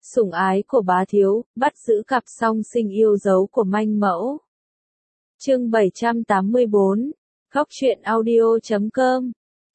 Sủng ái của bá thiếu, bắt giữ cặp song sinh yêu dấu của manh mẫu. Chương 784, Góc truyện audio.com.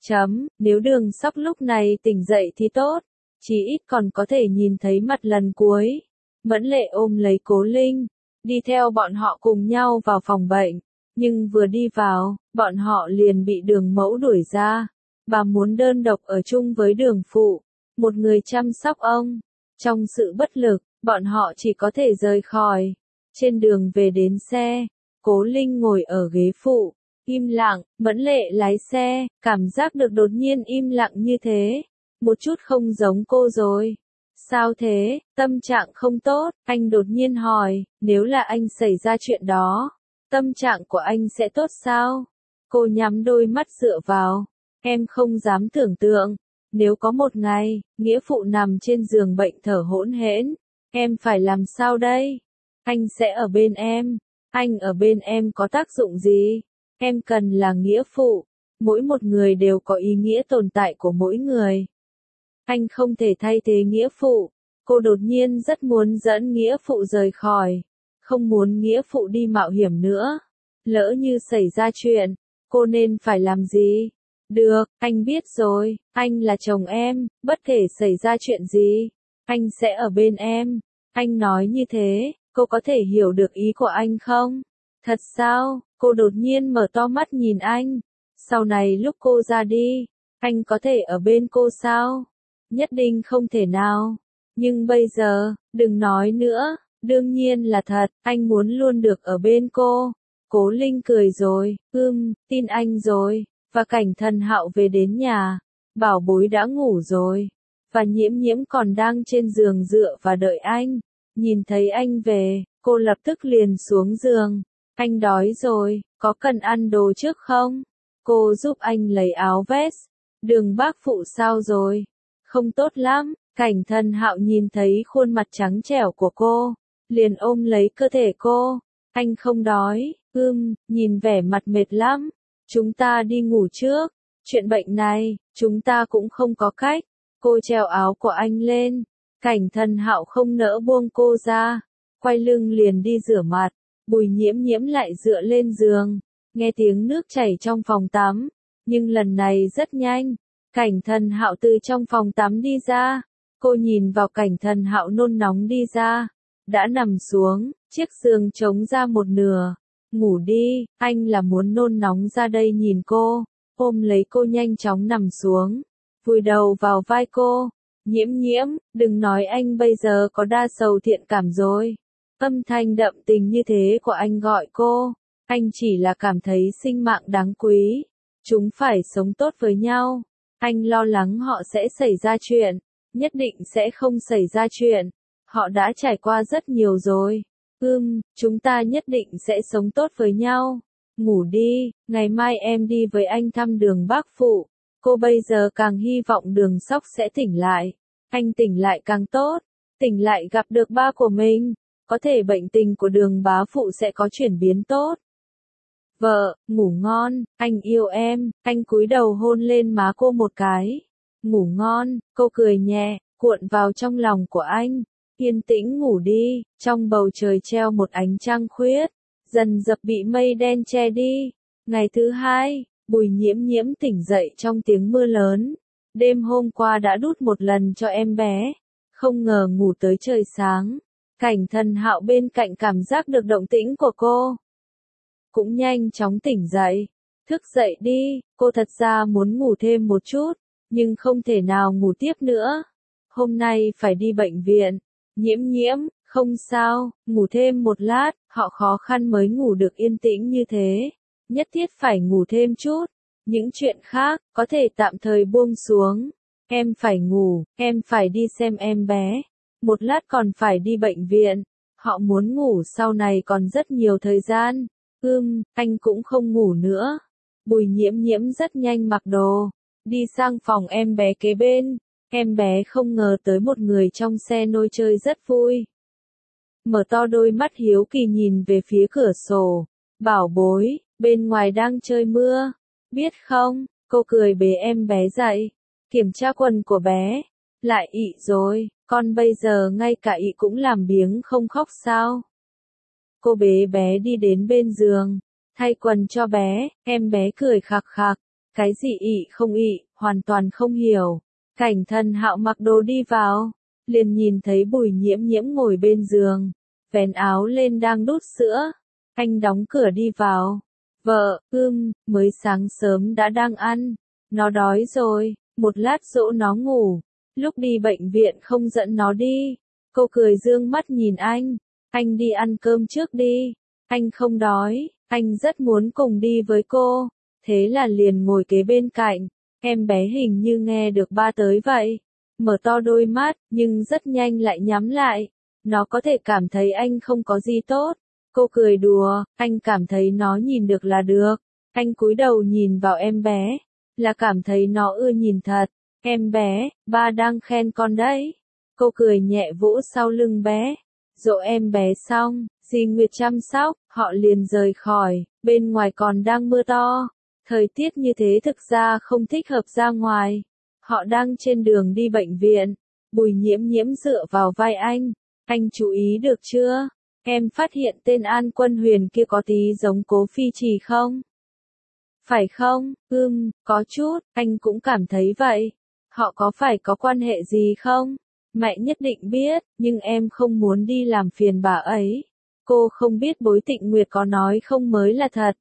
Nếu Đường Sóc lúc này tỉnh dậy thì tốt, chí ít còn có thể nhìn thấy mặt lần cuối. Mẫn Lệ ôm lấy Cố Linh, đi theo bọn họ cùng nhau vào phòng bệnh, nhưng vừa đi vào, bọn họ liền bị Đường mẫu đuổi ra. Bà muốn đơn độc ở chung với Đường phụ, một người chăm sóc ông. Trong sự bất lực, bọn họ chỉ có thể rời khỏi. Trên đường về đến xe, Cố Linh ngồi ở ghế phụ, im lặng. Mẫn Lệ lái xe, cảm giác được đột nhiên im lặng như thế, một chút không giống cô rồi. Sao thế, tâm trạng không tốt? Anh đột nhiên hỏi. Nếu là anh xảy ra chuyện đó, tâm trạng của anh sẽ tốt sao? Cô nhắm đôi mắt dựa vào. Em không dám tưởng tượng, nếu có một ngày, nghĩa phụ nằm trên giường bệnh thở hổn hển, em phải làm sao đây? Anh sẽ ở bên em. Anh ở bên em có tác dụng gì? Em cần là nghĩa phụ. Mỗi một người đều có ý nghĩa tồn tại của mỗi người. Anh không thể thay thế nghĩa phụ. Cô đột nhiên rất muốn dẫn nghĩa phụ rời khỏi. Không muốn nghĩa phụ đi mạo hiểm nữa. Lỡ như xảy ra chuyện, cô nên phải làm gì? Được, anh biết rồi, anh là chồng em, bất kể xảy ra chuyện gì, anh sẽ ở bên em. Anh nói như thế, cô có thể hiểu được ý của anh không? Thật sao? Cô đột nhiên mở to mắt nhìn anh. Sau này lúc cô ra đi, anh có thể ở bên cô sao? Nhất định không thể nào. Nhưng bây giờ, đừng nói nữa, đương nhiên là thật, anh muốn luôn được ở bên cô. Cố Linh cười rồi, tin anh rồi. Và Cảnh Thần Hạo về đến nhà, Bảo Bối đã ngủ rồi, và Nhiễm Nhiễm còn đang trên giường dựa và đợi anh. Nhìn thấy anh về, cô lập tức liền xuống giường. Anh đói rồi, có cần ăn đồ trước không? Cô giúp anh lấy áo vest. Đường bác phụ sao rồi? Không tốt lắm. Cảnh Thần Hạo nhìn thấy khuôn mặt trắng trẻo của cô, liền ôm lấy cơ thể cô. Anh không đói, nhìn vẻ mặt mệt lắm. Chúng ta đi ngủ trước, chuyện bệnh này, chúng ta cũng không có cách. Cô treo áo của anh lên, Cảnh Thần Hạo không nỡ buông cô ra, quay lưng liền đi rửa mặt. Bùi Nhiễm Nhiễm lại dựa lên giường, nghe tiếng nước chảy trong phòng tắm, nhưng lần này rất nhanh. Cảnh Thần Hạo từ trong phòng tắm đi ra, cô nhìn vào Cảnh Thần Hạo nôn nóng đi ra, đã nằm xuống, chiếc giường trống ra một nửa. Ngủ đi, anh là muốn nôn nóng ra đây nhìn cô, ôm lấy cô nhanh chóng nằm xuống, vùi đầu vào vai cô. Nhiễm Nhiễm, đừng nói anh bây giờ có đa sầu thiện cảm rồi. Âm thanh đậm tình như thế của anh gọi cô, anh chỉ là cảm thấy sinh mạng đáng quý. Chúng phải sống tốt với nhau. Anh lo lắng họ sẽ xảy ra chuyện, nhất định sẽ không xảy ra chuyện. Họ đã trải qua rất nhiều rồi. Chúng ta nhất định sẽ sống tốt với nhau. Ngủ đi, ngày mai em đi với anh thăm Đường bác phụ. Cô bây giờ càng hy vọng Đường Sóc sẽ tỉnh lại. Anh tỉnh lại càng tốt. Tỉnh lại gặp được ba của mình, có thể bệnh tình của Đường bá phụ sẽ có chuyển biến tốt. Vợ, ngủ ngon, anh yêu em. Anh cúi đầu hôn lên má cô một cái. Ngủ ngon, cô cười nhẹ, cuộn vào trong lòng của anh. Yên tĩnh ngủ đi, trong bầu trời treo một ánh trăng khuyết, dần dập bị mây đen che đi. Ngày thứ hai, Bùi Nhiễm Nhiễm tỉnh dậy trong tiếng mưa lớn. Đêm hôm qua đã đút một lần cho em bé, không ngờ ngủ tới trời sáng. Cảnh Thần Hạo bên cạnh cảm giác được động tĩnh của cô, cũng nhanh chóng tỉnh dậy. Thức dậy đi, cô thật ra muốn ngủ thêm một chút, nhưng không thể nào ngủ tiếp nữa. Hôm nay phải đi bệnh viện. Nhiễm Nhiễm, không sao, ngủ thêm một lát, họ khó khăn mới ngủ được yên tĩnh như thế. Nhất thiết phải ngủ thêm chút. Những chuyện khác, có thể tạm thời buông xuống. Em phải ngủ, em phải đi xem em bé. Một lát còn phải đi bệnh viện. Họ muốn ngủ sau này còn rất nhiều thời gian. Anh cũng không ngủ nữa. Bùi Nhiễm Nhiễm rất nhanh mặc đồ, đi sang phòng em bé kế bên. Em bé không ngờ tới một người trong xe nôi chơi rất vui. Mở to đôi mắt hiếu kỳ nhìn về phía cửa sổ. Bảo Bối, bên ngoài đang trời mưa. Biết không, cô cười bế em bé dậy. Kiểm tra quần của bé. Lại ị rồi, con bây giờ ngay cả ị cũng làm biếng không khóc sao? Cô bế bé đi đến bên giường, thay quần cho bé, em bé cười khạc khạc. Cái gì ị không ị, hoàn toàn không hiểu. Cảnh Thần Hạo mặc đồ đi vào, liền nhìn thấy Bùi Nhiễm Nhiễm ngồi bên giường, vén áo lên đang đút sữa. Anh đóng cửa đi vào. Vợ, mới sáng sớm đã đang ăn. Nó đói rồi, một lát dỗ nó ngủ. Lúc đi bệnh viện không dẫn nó đi. Cô cười dương mắt nhìn anh đi ăn cơm trước đi. Anh không đói, anh rất muốn cùng đi với cô. Thế là liền ngồi kế bên cạnh. Em bé hình như nghe được ba tới vậy. Mở to đôi mắt, nhưng rất nhanh lại nhắm lại. Nó có thể cảm thấy anh không có gì tốt. Cô cười đùa, anh cảm thấy nó nhìn được là được. Anh cúi đầu nhìn vào em bé, là cảm thấy nó ưa nhìn thật. Em bé, ba đang khen con đấy. Cô cười nhẹ vỗ sau lưng bé. Dỗ em bé xong, dì Nguyệt chăm sóc, họ liền rời khỏi. Bên ngoài còn đang mưa to. Thời tiết như thế thực ra không thích hợp ra ngoài. Họ đang trên đường đi bệnh viện. Bùi Nhiễm Nhiễm dựa vào vai anh chú ý được chưa? Em phát hiện tên An Quân Huyền kia có tí giống Cố Phi Trì không? Phải không? Có chút, anh cũng cảm thấy vậy. Họ có phải có quan hệ gì không? Mẹ nhất định biết, nhưng em không muốn đi làm phiền bà ấy. Cô không biết Bối Tịnh Nguyệt có nói không mới là thật.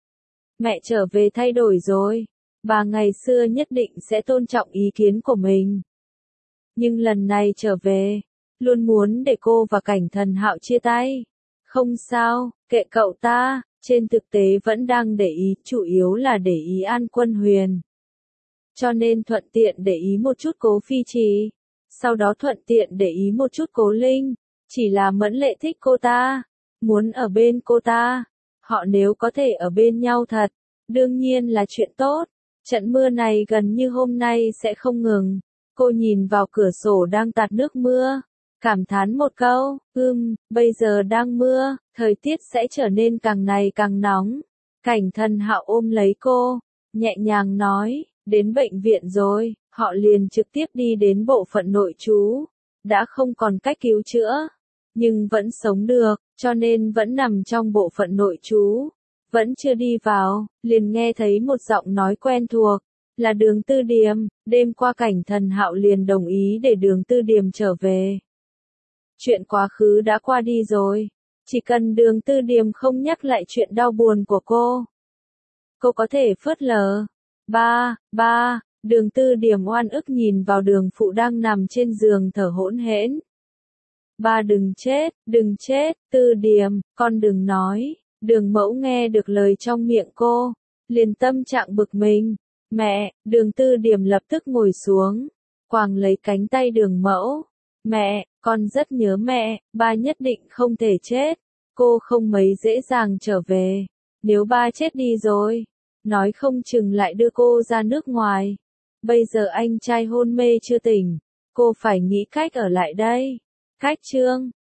Mẹ trở về thay đổi rồi. Bà ngày xưa nhất định sẽ tôn trọng ý kiến của mình. Nhưng lần này trở về, luôn muốn để cô và Cảnh Thần Hạo chia tay. Không sao, kệ cậu ta, trên thực tế vẫn đang để ý, chủ yếu là để ý An Quân Huyền. Cho nên thuận tiện để ý một chút Cố Phi Trì, sau đó thuận tiện để ý một chút Cố Linh, chỉ là Mẫn Lệ thích cô ta, muốn ở bên cô ta. Họ nếu có thể ở bên nhau thật, đương nhiên là chuyện tốt. Trận mưa này gần như hôm nay sẽ không ngừng. Cô nhìn vào cửa sổ đang tạt nước mưa, cảm thán một câu, bây giờ đang mưa, thời tiết sẽ trở nên càng ngày càng nóng. Cảnh Thần Hạo ôm lấy cô, nhẹ nhàng nói, đến bệnh viện rồi, họ liền trực tiếp đi đến bộ phận nội trú. Đã không còn cách cứu chữa, nhưng vẫn sống được, cho nên vẫn nằm trong bộ phận nội trú. Vẫn chưa đi vào, liền nghe thấy một giọng nói quen thuộc, là Đường Tư Điềm. Đêm qua Cảnh Thần Hạo liền đồng ý để Đường Tư Điềm trở về. Chuyện quá khứ đã qua đi rồi, chỉ cần Đường Tư Điềm không nhắc lại chuyện đau buồn của cô có thể phớt lờ. Ba, Đường Tư Điềm oan ức nhìn vào Đường Phụ đang nằm trên giường thở hỗn hển. Ba đừng chết, Tư Điềm, con đừng nói. Đường Mẫu nghe được lời trong miệng cô, liền tâm trạng bực mình. Mẹ, Đường Tư Điềm lập tức ngồi xuống, quàng lấy cánh tay Đường Mẫu. Mẹ, con rất nhớ mẹ, ba nhất định không thể chết. Cô không mấy dễ dàng trở về. Nếu ba chết đi rồi, nói không chừng lại đưa cô ra nước ngoài. Bây giờ anh trai hôn mê chưa tỉnh, cô phải nghĩ cách ở lại đây. Khách Trương